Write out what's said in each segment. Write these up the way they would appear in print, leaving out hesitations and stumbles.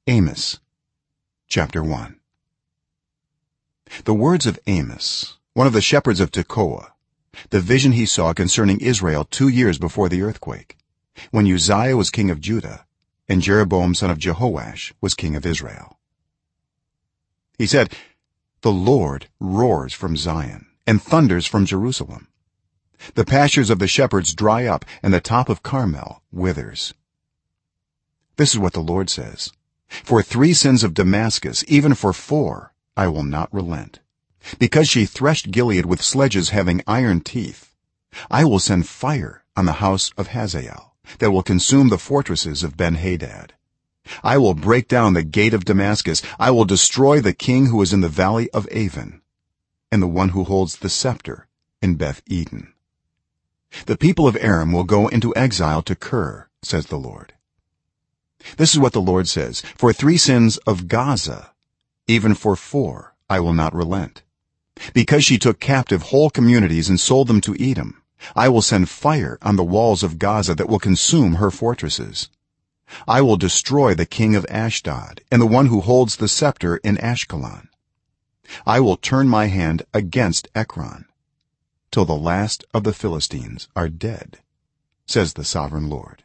Amos chapter 1. The words of Amos, one of the shepherds of Tekoa, the vision he saw concerning Israel 2 years before the earthquake, when Uzziah was king of Judah and Jeroboam son of Jehoash was king of Israel. He said, "The Lord roars from Zion and thunders from Jerusalem. The pastures of the shepherds dry up and the top of Carmel withers." This is what the Lord says: "For 3 sins of Damascus, even for 4, I will not relent. Because she threshed Gilead with sledges having iron teeth, I will send fire on the house of Hazael that will consume the fortresses of Ben-Hadad. I will break down the gate of Damascus. I will destroy the king who is in the valley of Aven and the one who holds the scepter in Beth-eden. The people of Aram will go into exile to Kir," says the Lord. This is what the Lord says: "For 3 sins of Gaza, even for 4, I will not relent. Because she took captive whole communities and sold them to Edom, I will send fire on the walls of Gaza that will consume her fortresses. I will destroy the king of Ashdod and the one who holds the scepter in Ashkelon. I will turn my hand against Ekron till the last of the Philistines are dead," says the sovereign Lord.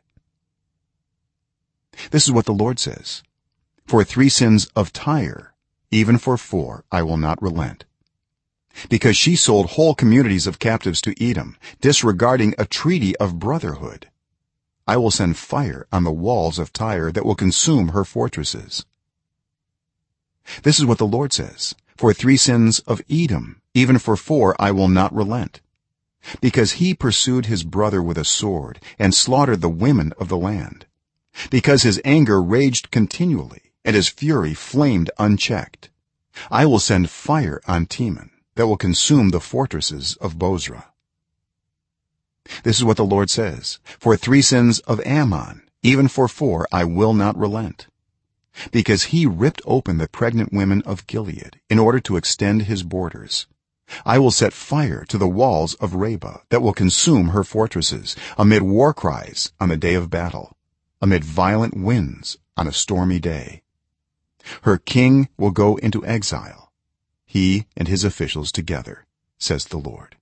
This is what the Lord says: "For 3 sins of Tyre, even for 4, I will not relent. Because she sold whole communities of captives to Edom, disregarding a treaty of brotherhood, I will send fire on the walls of Tyre that will consume her fortresses." This is what the Lord says: "For 3 sins of Edom, even for 4, I will not relent. Because he pursued his brother with a sword and slaughtered the women of the land, because his anger raged continually and his fury flamed unchecked, I will send fire on Teman that will consume the fortresses of Bozrah." This is what the Lord says: "For 3 sins of Ammon, even for 4, I will not relent. Because he ripped open the pregnant women of Gilead in order to extend his borders, I will set fire to the walls of Rabbah that will consume her fortresses, amid war cries on the day of battle, amid violent winds on a stormy day. Her king will go into exile, he and his officials together," says the Lord.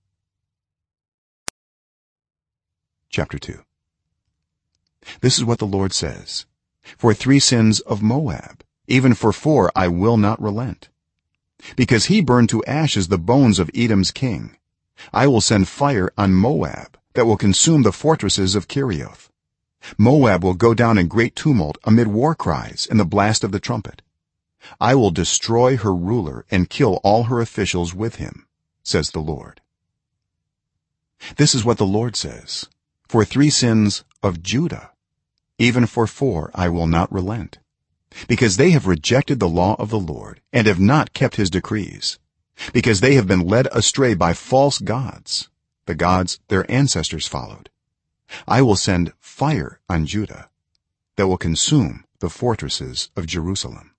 Chapter 2. This is what the Lord says: "For 3 sins of Moab, even for 4, I will not relent. Because he burned to ashes the bones of Edom's king, I will send fire on Moab that will consume the fortresses of Kerioth. Moab will go down in great tumult amid war cries and the blast of the trumpet. I will destroy her ruler and kill all her officials with him," says the Lord. This is what the Lord says: "For 3 sins of Judah, even for 4, I will not relent. Because they have rejected the law of the Lord and have not kept his decrees, because they have been led astray by false gods, the gods their ancestors followed, I will send fire on Judah that will consume the fortresses of Jerusalem."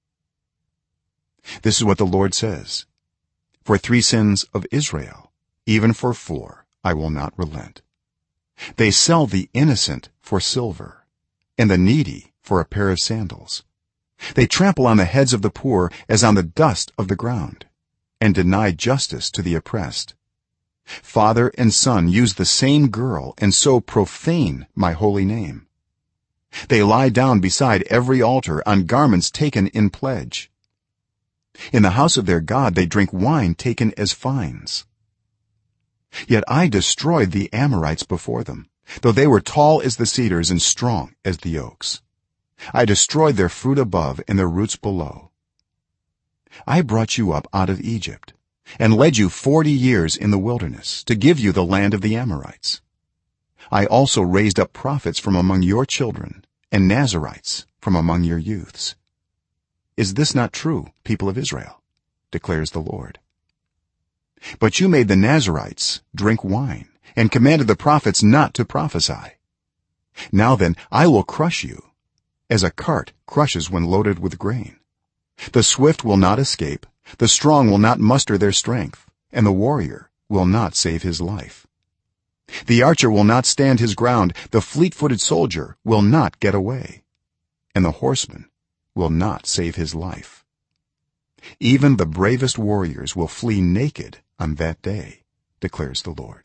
This is what the Lord says: "For 3 sins of Israel, even for 4, I will not relent. They sell the innocent for silver and the needy for a pair of sandals. They trample on the heads of the poor as on the dust of the ground and deny justice to the oppressed. Father and son use the same girl and so profane my holy name. They lie down beside every altar on garments taken in pledge. In the house of their god they drink wine taken as fines. Yet I destroyed the Amorites before them, though they were tall as the cedars and strong as the oaks. I destroyed their fruit above and their roots below. I brought you up out of Egypt and led you 40 years in the wilderness to give you the land of the Amorites. I also raised up prophets from among your children and Nazirites from among your youths. Is this not true, people of Israel?" declares the Lord. "But you made the Nazirites drink wine and commanded the prophets not to prophesy. Now then, I will crush you as a cart crushes when loaded with grain. The swift will not escape, the strong will not muster their strength, and the warrior will not save his life. The archer will not stand his ground, the fleet-footed soldier will not get away, and the horseman will not save his life. Even the bravest warriors will flee naked on that day, declares the Lord.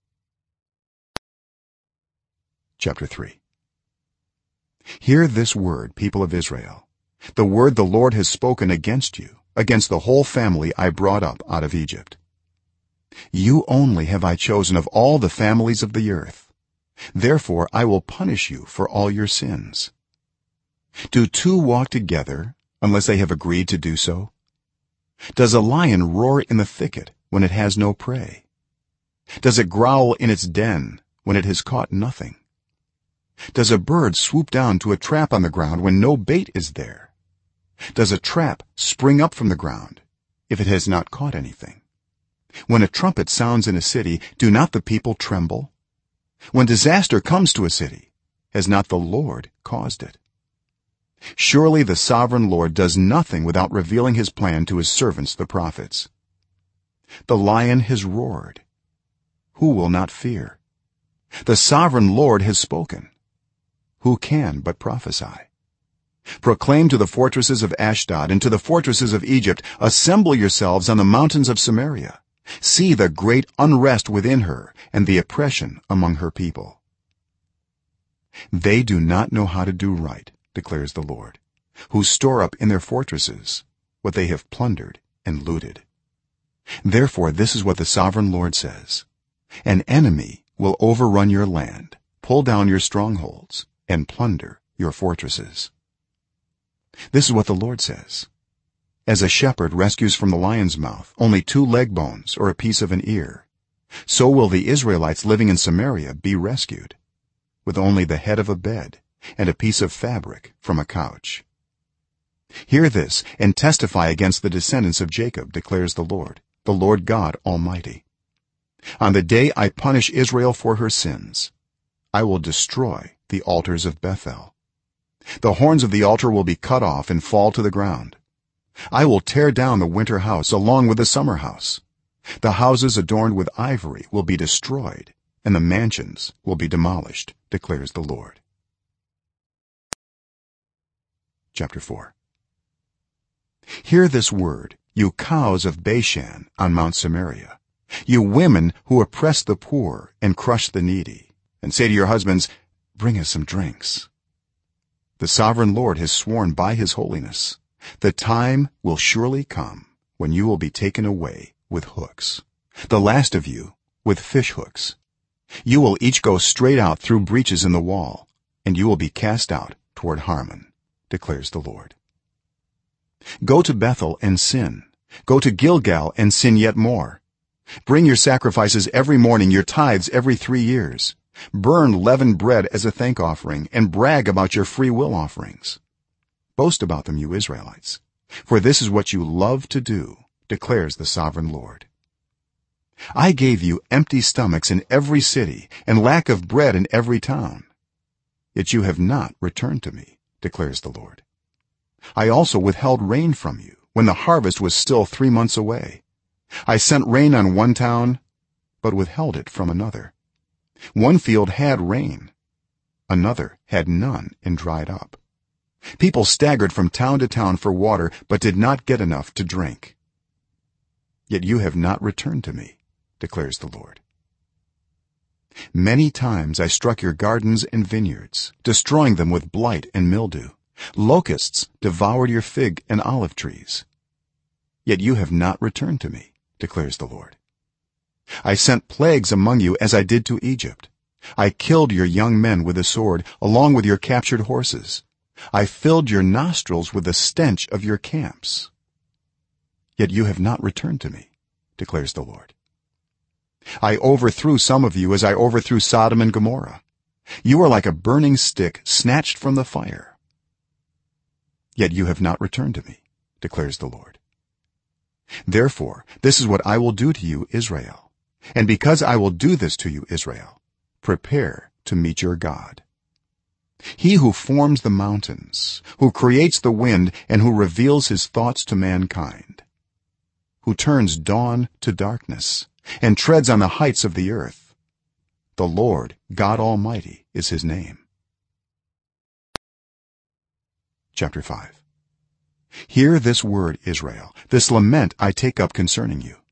Chapter 3. Hear this word, people of Israel, the word the Lord has spoken against you, against the whole family I brought up out of Egypt. You only have I chosen of all the families of the earth. Therefore I will punish you for all your sins. Do two walk together unless they have agreed to do so? Does a lion roar in the thicket when it has no prey? Does it growl in its den when it has caught nothing? Does a bird swoop down to a trap on the ground when no bait is there? Does a trap spring up from the ground if it has not caught anything? When a trumpet sounds in a city, do not the people tremble? When disaster comes to a city, has not the Lord caused it? Surely the sovereign Lord does nothing without revealing his plan to his servants the prophets. The lion has roared. Who will not fear? The sovereign Lord has spoken. Who can but prophesy? Proclaim to the fortresses of Ashdod and to the fortresses of Egypt, assemble yourselves on the mountains of Samaria. See the great unrest within her and the oppression among her people. They do not know how to do right, declares the Lord, who store up in their fortresses what they have plundered and looted. Therefore this is what the sovereign Lord says: an enemy will overrun your land, pull down your strongholds, and plunder your fortresses. This is what the Lord says: as a shepherd rescues from the lion's mouth only 2 leg bones or a piece of an ear, so will the Israelites living in Samaria be rescued, with only the head of a bed and a piece of fabric from a couch. Hear this and testify against the descendants of Jacob, declares the Lord God Almighty. On the day I punish Israel for her sins, I will destroy the altars of Bethel. The horns of the altar will be cut off and fall to the ground. I will tear down the winter house along with the summer house. The houses adorned with ivory will be destroyed, and the mansions will be demolished, declares the Lord. Chapter 4. Hear this word, you cows of Bashan on Mount Samaria, you women who oppress the poor and crush the needy, and say to your husbands, bring us some drinks. The sovereign Lord has sworn by his holiness, the time will surely come when you will be taken away with hooks, the last of you with fish hooks. You will each go straight out through breaches in the wall, and you will be cast out toward Harmon, declares the Lord. Go to Bethel and sin, go to Gilgal and sin yet more. Bring your sacrifices every morning, your tithes every 3 years. Burn leavened bread as a thank offering, and brag about your free will offerings. Boast about them, you Israelites, for this is what you love to do, declares the sovereign Lord. I gave you empty stomachs in every city and lack of bread in every town, yet you have not returned to me, declares the Lord. I also withheld rain from you when the harvest was still 3 months away. I sent rain on one town but withheld it from another. One field had rain, another had none and dried up. People staggered from town to town for water but did not get enough to drink. Yet you have not returned to me, declares the Lord. Many times I struck your gardens and vineyards, destroying them with blight and mildew. Locusts devoured your fig and olive trees. Yet you have not returned to me, declares the Lord. I sent plagues among you as I did to Egypt. I killed your young men with the sword along with your captured horses. I filled your nostrils with the stench of your camps. Yet you have not returned to me, declares the Lord. I overthrew some of you as I overthrew Sodom and Gomorrah. You are like a burning stick snatched from the fire. Yet you have not returned to me, declares the Lord. Therefore this is what I will do to you, Israel. And because I will do this to you, Israel, prepare to meet your God. He who forms the mountains, who creates the wind, and who reveals his thoughts to mankind, who turns dawn to darkness and treads on the heights of the earth, the Lord God Almighty is his name. Chapter 5. hear this word, Israel, this lament I take up concerning you.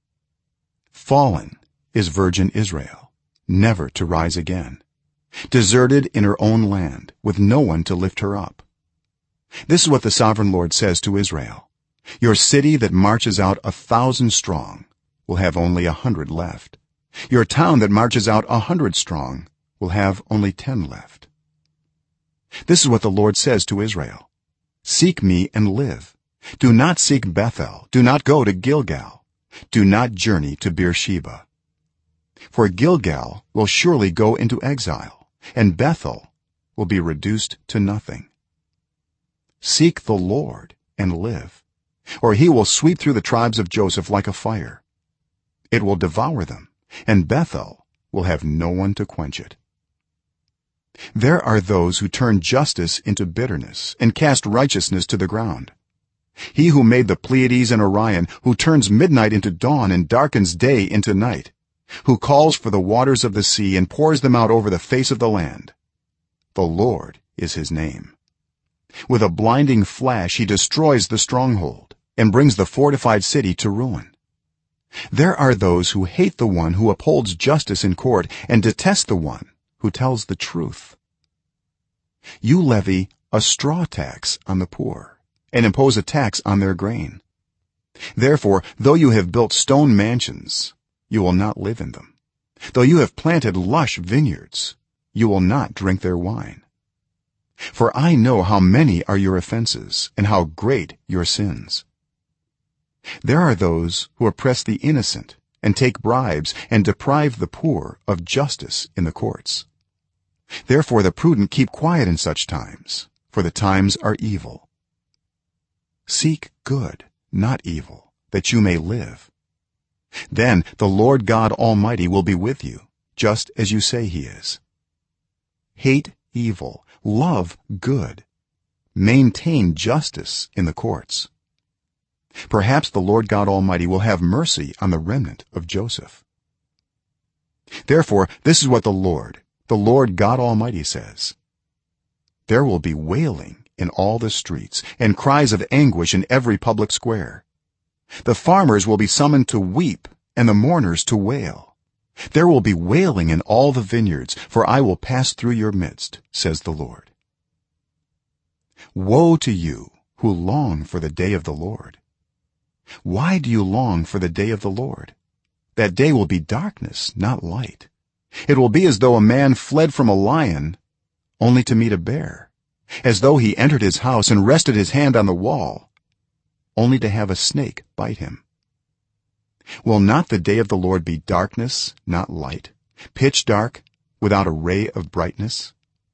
Fallen is virgin Israel, never to rise again, deserted in her own land, with no one to lift her up. This is what the sovereign Lord says to Israel: your city that marches out 1,000 strong will have only 100 left. Your town that marches out 100 strong will have only 10 left. This is what the Lord says to Israel: seek me and live. Do not seek Bethel, do not go to Gilgal, do not journey to Beersheba. For Gilgal will surely go into exile, and Bethel will be reduced to nothing. Seek the Lord and live, or he will sweep through the tribes of Joseph like a fire. It will devour them, and Bethel will have no one to quench it. There are those who turn justice into bitterness and cast righteousness to the ground. He who made the Pleiades and Orion, who turns midnight into dawn and darkens day into night, who calls for the waters of the sea and pours them out over the face of the land. The Lord is his name. With a blinding flash he destroys the stronghold and brings the fortified city to ruin. There are those who hate the one who upholds justice in court and detest the one who tells the truth. You levy a straw tax on the poor and impose a tax on their grain. Therefore, though you have built stone mansions, you will not live in them. Though you have planted lush vineyards, you will not drink their wine. For I know how many are your offenses and how great your sins. There are those who oppress the innocent and take bribes and deprive the poor of justice in the courts. Therefore the prudent keep quiet in such times, for the times are evil. Seek good, not evil, that you may live. Then the Lord God Almighty will be with you, just as you say he is. Hate evil, love good, maintain justice in the courts. Perhaps the Lord God Almighty will have mercy on the remnant of Joseph. Therefore this is what the Lord God Almighty says: there will be wailing in all the streets and cries of anguish in every public square. The farmers will be summoned to weep and the mourners to wail. There will be wailing in all the vineyards, for I will pass through your midst, says the Lord. Woe to you who long for the day of the Lord. Why do you long for the day of the Lord? That day will be darkness, not light. It will be as though a man fled from a lion only to meet a bear, as though he entered his house and rested his hand on the wall only to have a snake bite him. Will not the day of the Lord be darkness, not light, pitch dark, without a ray of brightness?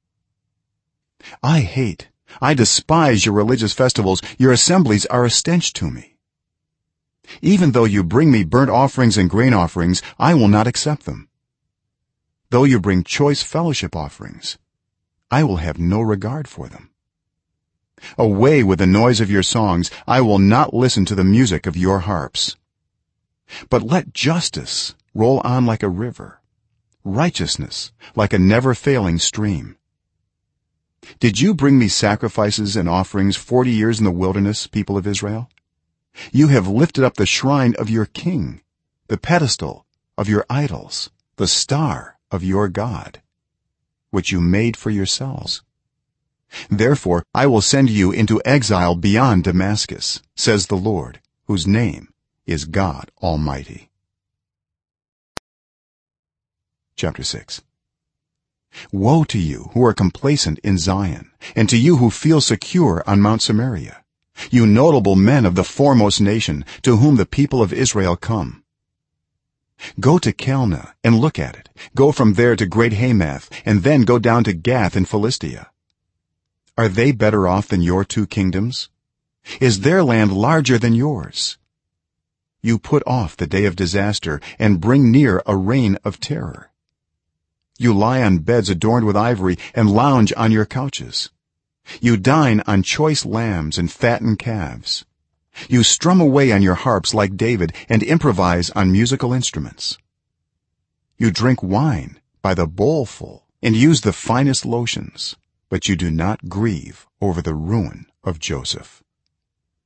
I despise your religious festivals. Your assemblies are a stench to me. Even though you bring me burnt offerings and grain offerings, I will not accept them. Though you bring choice fellowship offerings, I will have no regard for them. Away with the noise of your songs. I will not listen to the music of your harps. But let justice roll on like a river, righteousness like a never-failing stream. Did you bring me sacrifices and offerings 40 years in the wilderness, people of Israel? You have lifted up the shrine of your king, the pedestal of your idols, the star of your god, which you made for yourselves. Therefore I will send you into exile beyond Damascus, says the Lord, whose name is God Almighty. Chapter 6. Woe to you who are complacent in Zion, and to you who feel secure on Mount Samaria, you notable men of the foremost nation, to whom the people of Israel come. Go to Calneh and look at it. Go from there to Great Hamath, and then go down to Gath in Philistia. Are they better off than your 2 kingdoms? Is their land larger than yours? You put off the day of disaster and bring near a reign of terror. You lie on beds adorned with ivory and lounge on your couches. You dine on choice lambs and fattened calves. You strum away on your harps like David and improvise on musical instruments. You drink wine by the bowlful and use the finest lotions, but you do not grieve over the ruin of Joseph.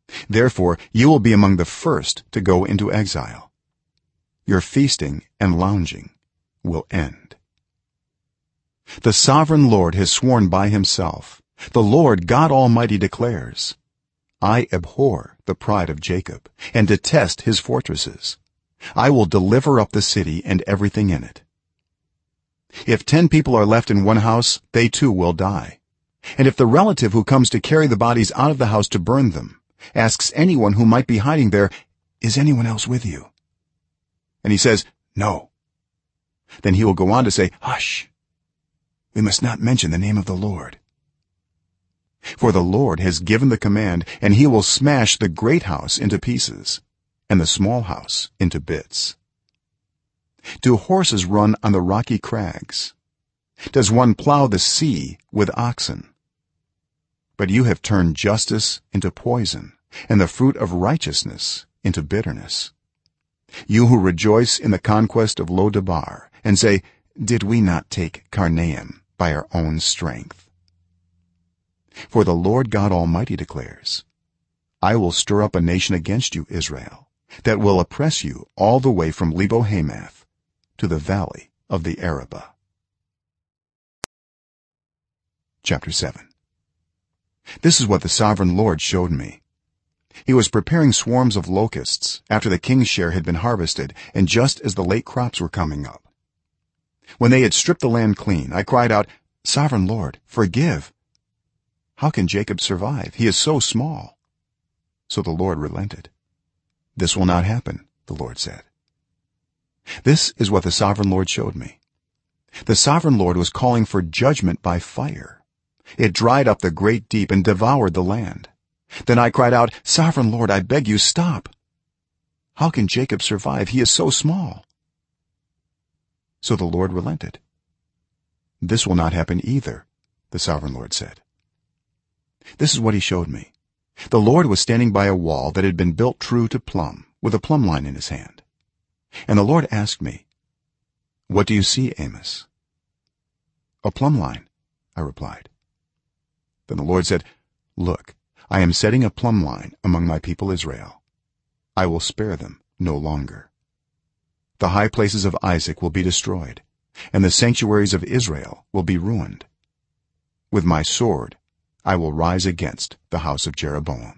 therefore you will be among the first to go into exile. Your feasting and lounging will end. The sovereign Lord has sworn by himself, the Lord God Almighty declares, I abhor the pride of Jacob and detest his fortresses. I will deliver up the city and everything in it. If 10 people are left in one house, they too will die. And if the relative who comes to carry the bodies out of the house to burn them asks anyone who might be hiding there, is anyone else with you? And he says, no. Then he will go on to say, hush, we must not mention the name of the Lord. For the Lord has given the command, and he will smash the great house into pieces and the small house into bits. Do horses run on the rocky crags? Does one plow the sea with oxen? But you have turned justice into poison and the fruit of righteousness into bitterness. You who rejoice in the conquest of Lo-debar and say, did we not take Karnaim by our own strength? For the Lord God Almighty declares, I will stir up a nation against you, Israel, that will oppress you all the way from Lebo-hamath to the valley of the Arabah. Chapter 7. This is what the sovereign Lord showed me. He was preparing swarms of locusts after the king's share had been harvested and just as the late crops were coming up. When they had stripped the land clean, I cried out, Sovereign Lord, forgive. How can Jacob survive? He is so small. So the Lord relented. This will not happen, the Lord said. This is what the sovereign Lord showed me. The sovereign Lord was calling for judgment by fire. It dried up the great deep and devoured the land. Then I cried out, Sovereign Lord, I beg you, stop. How can Jacob survive? He is so small. So the Lord relented. This will not happen either, the sovereign Lord said. This is what he showed me. The Lord was standing by a wall that had been built true to plumb, with a plumb line in his hand. And the Lord asked me, What do you see, Amos? A plumb line, I replied. Then the Lord said, Look, I am setting a plumb line among my people Israel. I will spare them no longer. The high places of Isaac will be destroyed, and the sanctuaries of Israel will be ruined. With my sword I will rise against the house of Jeroboam.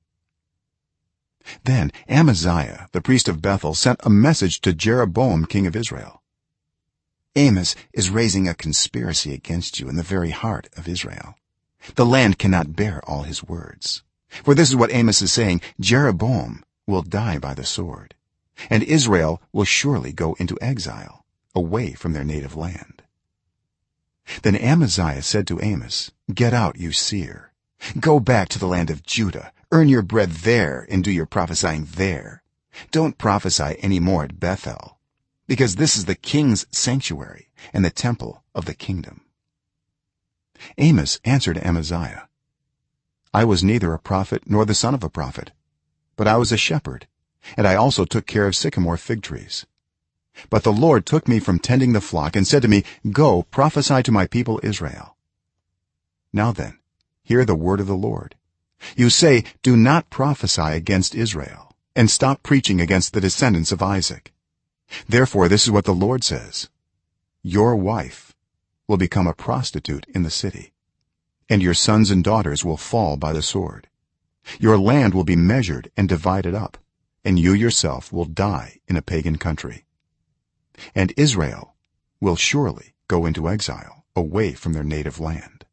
Then Amaziah the priest of Bethel sent a message to Jeroboam king of Israel. Amos is raising a conspiracy against you in the very heart of Israel. The land cannot bear all his words. For this is what Amos is saying, Jeroboam will die by the sword, and Israel will surely go into exile, away from their native land. Then Amaziah said to Amos, Get out, you seer. Go back to the land of Judah. Earn your bread there and do your prophesying there. Don't prophesy any more at Bethel, because this is the king's sanctuary and the temple of the kingdom. Amos answered Amaziah, I was neither a prophet nor the son of a prophet, but I was a shepherd, and I also took care of sycamore fig trees. But the Lord took me from tending the flock and said to me, Go, prophesy to my people Israel. Now then, hear the word of the Lord. You say, Do not prophesy against Israel, and stop preaching against the descendants of Isaac. Therefore this is what the Lord says, Your wife will become a prostitute in the city, and your sons and daughters will fall by the sword. Your land will be measured and divided up, and you yourself will die in a pagan country. And Israel will surely go into exile away from their native land.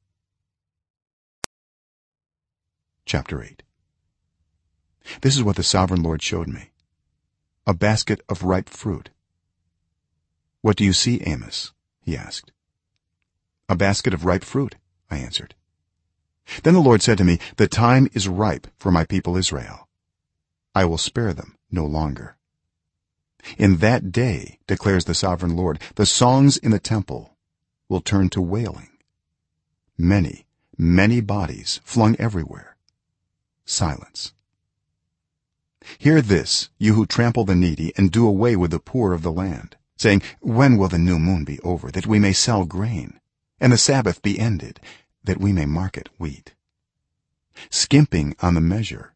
Chapter 8. This is what the sovereign Lord showed me. A basket of ripe fruit. What do you see, Amos? He asked. A basket of ripe fruit, I answered. Then the Lord said to me, The time is ripe for my people Israel. I will spare them no longer. In that day, declares the sovereign Lord, the songs in the temple will turn to wailing. Many, many bodies flung everywhere. Silence. Hear this, you who trample the needy and do away with the poor of the land, saying, When will the new moon be over, that we may sell grain, and the Sabbath be ended, that we may market wheat? Skimping on the measure,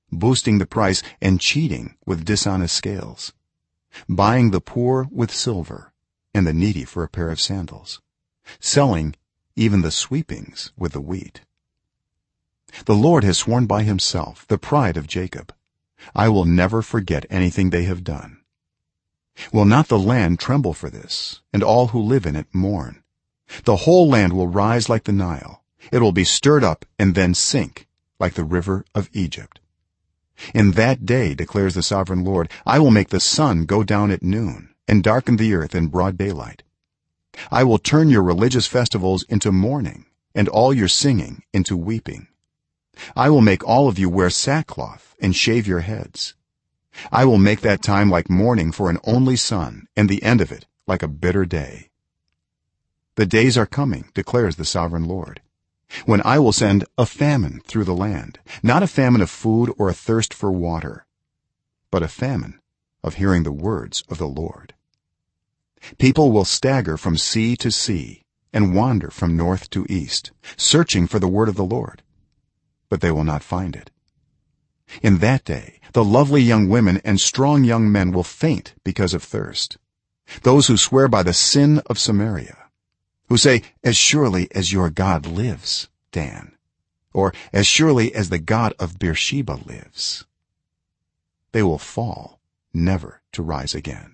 boosting the price and cheating with dishonest scales, buying the poor with silver and the needy for a pair of sandals, selling even the sweepings with the wheat. The Lord has sworn by himself, the pride of Jacob, I will never forget anything they have done. Will not the land tremble for this, and all who live in it mourn? The whole land will rise like the Nile, it will be stirred up and then sink like the river of Egypt. In that day, declares the sovereign Lord, I will make the sun go down at noon and darken the earth in broad daylight. I will turn your religious festivals into mourning and all your singing into weeping. I will make all of you wear sackcloth and shave your heads. I will make that time like mourning for an only son, and the end of it like a bitter day. The days are coming, declares the sovereign Lord, when I will send a famine through the land, not a famine of food or a thirst for water, but a famine of hearing the words of the Lord. People will stagger from sea to sea and wander from north to east, searching for the word of the Lord, but they will not find it. In that day the lovely young women and strong young men will faint because of thirst, those who swear by the sin of Samaria, who say, as surely as your God lives, Dan, or as surely as the God of Beersheba lives. They will fall, never to rise again.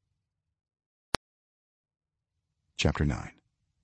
Chapter 9.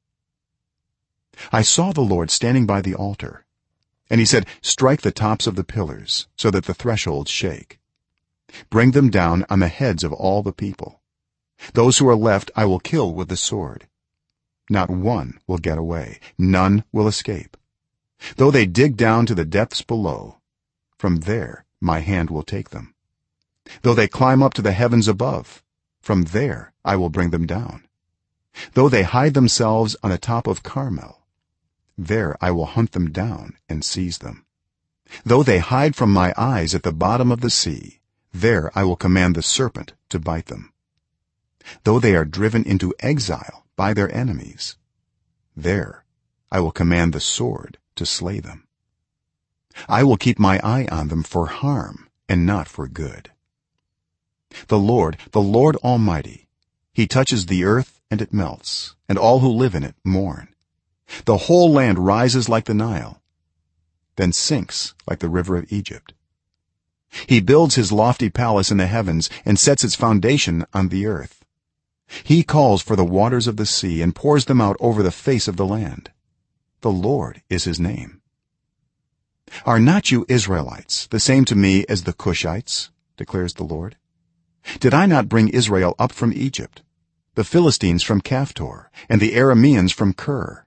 I saw the Lord standing by the altar, and he said, strike the tops of the pillars so that the thresholds shake. Bring them down on the heads of all the people. Those who are left I will kill with the sword. Not one will get away, none will escape. Though they dig down to the depths below, from there my hand will take them. Though they climb up to the heavens above, from there I will bring them down. Though they hide themselves on the top of Carmel, there I will hunt them down and seize them. Though they hide from my eyes at the bottom of the sea, there I will command the serpent to bite them. Though they are driven into exile by their enemies, there I will command the sword to slay them. I will keep my eye on them for harm and not for good. The Lord Almighty, he touches the earth and it melts, and all who live in it mourn. The whole land rises like the Nile, then sinks like the river of Egypt. He builds his lofty palace in the heavens and sets its foundation on the earth. He calls for the waters of the sea and pours them out over the face of the land. The Lord is his name. Are not you Israelites the same to me as the Cushites, declares the Lord? Did I not bring Israel up from Egypt, the Philistines from Caphtor, and the Arameans from Kir?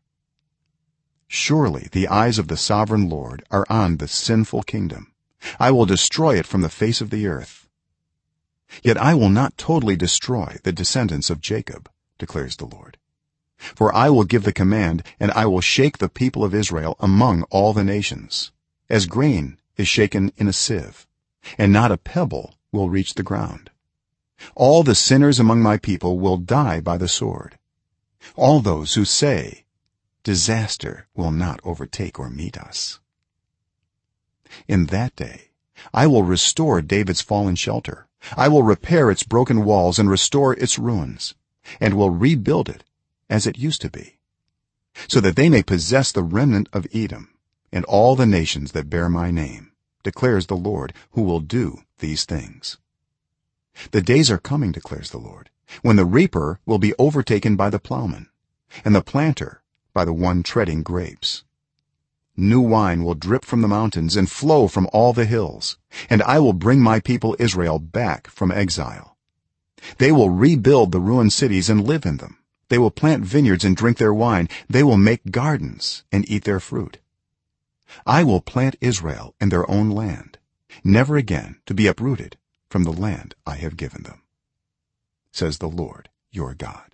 Surely the eyes of the sovereign Lord are on the sinful kingdom. I will destroy it from the face of the earth. Yet I will not totally destroy the descendants of Jacob, declares the Lord. For I will give the command, and I will shake the people of Israel among all the nations, as grain is shaken in a sieve, and not a pebble will reach the ground. All the sinners among my people will die by the sword. All those who say, disaster will not overtake or meet us. In that day I will restore David's fallen shelter. I will repair its broken walls and restore its ruins, and will rebuild it as it used to be, so that they may possess the remnant of Edom and all the nations that bear my name, declares the Lord, who will do these things. The days are coming, declares the Lord, when the reaper will be overtaken by the plowman, and the planter by the one treading grapes. New wine will drip from the mountains and flow from all the hills, and I will bring my people Israel back from exile. They will rebuild the ruined cities and live in them. They will plant vineyards and drink their wine. They will make gardens and eat their fruit. I will plant Israel in their own land, never again to be uprooted from the land I have given them, says the Lord your God.